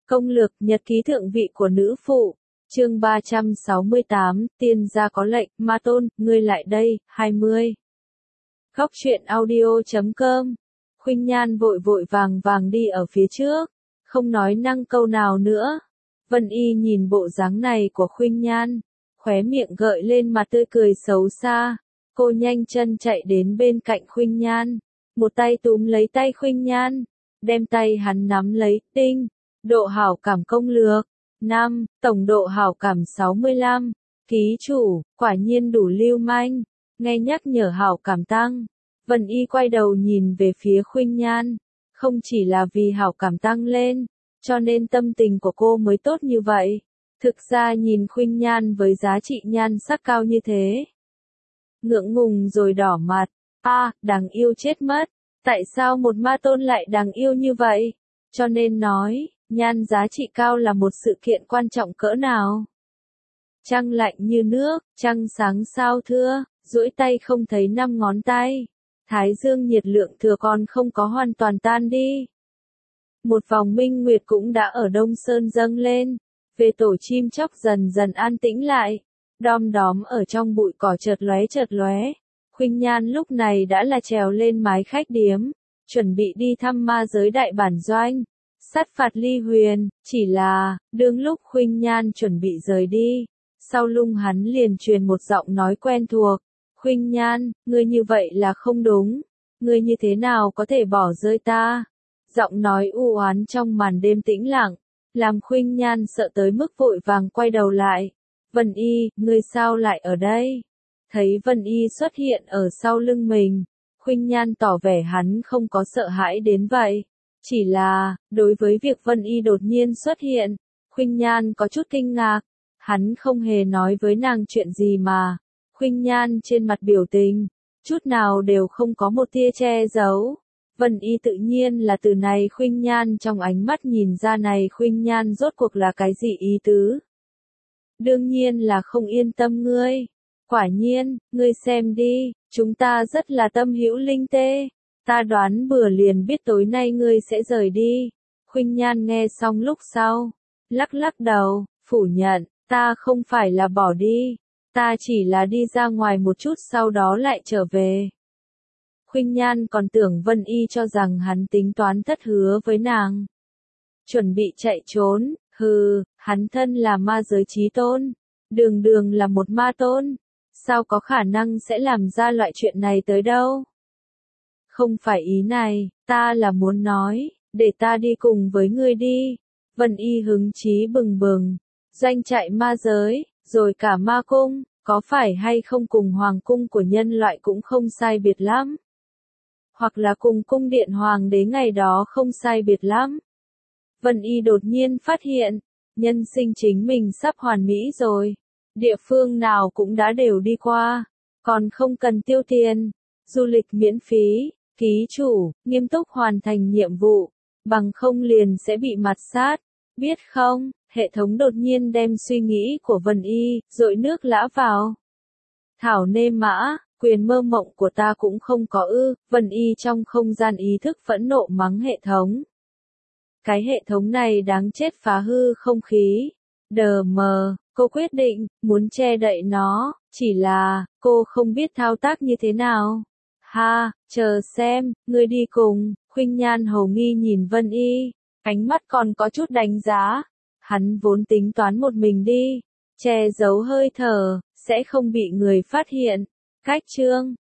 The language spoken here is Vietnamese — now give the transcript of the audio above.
Công lược nhật ký thượng vị của nữ phụ. Chương 368, tiên gia có lệnh, Ma Tôn, ngươi lại đây, 20. Góc truyện audio.com. Khuynh Nhan vội vội vàng vàng đi ở phía trước, không nói năng câu nào nữa. Vân Y nhìn bộ dáng này của Khuynh Nhan, khóe miệng gợi lên mặt tươi cười xấu xa. Cô nhanh chân chạy đến bên cạnh Khuynh Nhan, một tay túm lấy tay Khuynh Nhan, đem tay hắn nắm lấy, tinh. Độ hảo cảm công lược 5, tổng độ hảo cảm 65. Ký chủ, quả nhiên đủ lưu manh. Nghe nhắc nhở hảo cảm tăng, Vân Y quay đầu nhìn về phía Khuynh Nhan. Không chỉ là vì hảo cảm tăng lên, cho nên tâm tình của cô mới tốt như vậy. Thực ra nhìn Khuynh Nhan với giá trị nhan sắc cao như thế, ngượng ngùng rồi đỏ mặt. Đáng yêu chết mất. Tại sao một ma tôn lại đáng yêu như vậy? Cho nên nói, nhan giá trị cao là một sự kiện quan trọng cỡ nào. Trăng lạnh như nước, trăng sáng sao thưa, duỗi tay không thấy 5 ngón tay. Thái dương nhiệt lượng thừa còn không có hoàn toàn tan đi. Một vòng minh nguyệt cũng đã ở Đông Sơn dâng lên. Về tổ chim chóc dần dần an tĩnh lại. Đom đóm ở trong bụi cỏ chợt lóe. Khuynh Nhan lúc này đã là trèo lên mái khách điếm, chuẩn bị đi thăm ma giới đại bản doanh, sát phạt ly huyền. Chỉ là, đương lúc Khuynh Nhan chuẩn bị rời đi, sau lưng hắn liền truyền một giọng nói quen thuộc. Khuynh Nhan, ngươi như vậy là không đúng. Ngươi như thế nào có thể bỏ rơi ta? Giọng nói u oán trong màn đêm tĩnh lặng, làm Khuynh Nhan sợ tới mức vội vàng quay đầu lại. Vân Y, ngươi sao lại ở đây? Thấy Vân Y xuất hiện ở sau lưng mình, Khuynh Nhan tỏ vẻ hắn không có sợ hãi đến vậy. Chỉ là, đối với việc Vân Y đột nhiên xuất hiện, Khuynh Nhan có chút kinh ngạc. Hắn không hề nói với nàng chuyện gì mà. Khuynh Nhan trên mặt biểu tình, chút nào đều không có một tia che giấu. Vân Y tự nhiên là từ này Khuynh Nhan trong ánh mắt nhìn ra này Khuynh Nhan rốt cuộc là cái gì ý tứ. Đương nhiên là không yên tâm ngươi. Quả nhiên, ngươi xem đi, chúng ta rất là tâm hữu linh tê. Ta đoán bừa liền biết tối nay ngươi sẽ rời đi. Khuynh Nhan nghe xong lúc sau, lắc đầu, phủ nhận, ta không phải là bỏ đi. Ta chỉ là đi ra ngoài một chút sau đó lại trở về. Khuynh Nhan còn tưởng Vân Y cho rằng hắn tính toán thất hứa với nàng, chuẩn bị chạy trốn. Hắn thân là ma giới chí tôn, đường là một ma tôn, sao có khả năng sẽ làm ra loại chuyện này tới đâu? Không phải ý này, ta là muốn nói, để ta đi cùng với ngươi đi. Vân Y hứng chí bừng bừng, doanh trại ma giới, rồi cả ma cung, có phải hay không cùng hoàng cung của nhân loại cũng không sai biệt lắm? Hoặc là cùng cung điện hoàng đế ngày đó không sai biệt lắm? Vân Y đột nhiên phát hiện, nhân sinh chính mình sắp hoàn mỹ rồi. Địa phương nào cũng đã đều đi qua, còn không cần tiêu tiền, du lịch miễn phí. Ký chủ, nghiêm túc hoàn thành nhiệm vụ, bằng không liền sẽ bị mặt sát, biết không? Hệ thống đột nhiên đem suy nghĩ của Vân Y, dội nước lã vào. Thảo nê mã, quyền mơ mộng của ta cũng không có ư. Vân Y trong không gian ý thức phẫn nộ mắng hệ thống. Cái hệ thống này đáng chết, phá hư không khí. Đờ mờ, cô quyết định, muốn che đậy nó, chỉ là, cô không biết thao tác như thế nào. Chờ xem, ngươi đi cùng. Khuynh Nhan hầu nghi nhìn Vân Y, ánh mắt còn có chút đánh giá. Hắn vốn tính toán một mình đi, che giấu hơi thở, sẽ không bị người phát hiện. Cách chương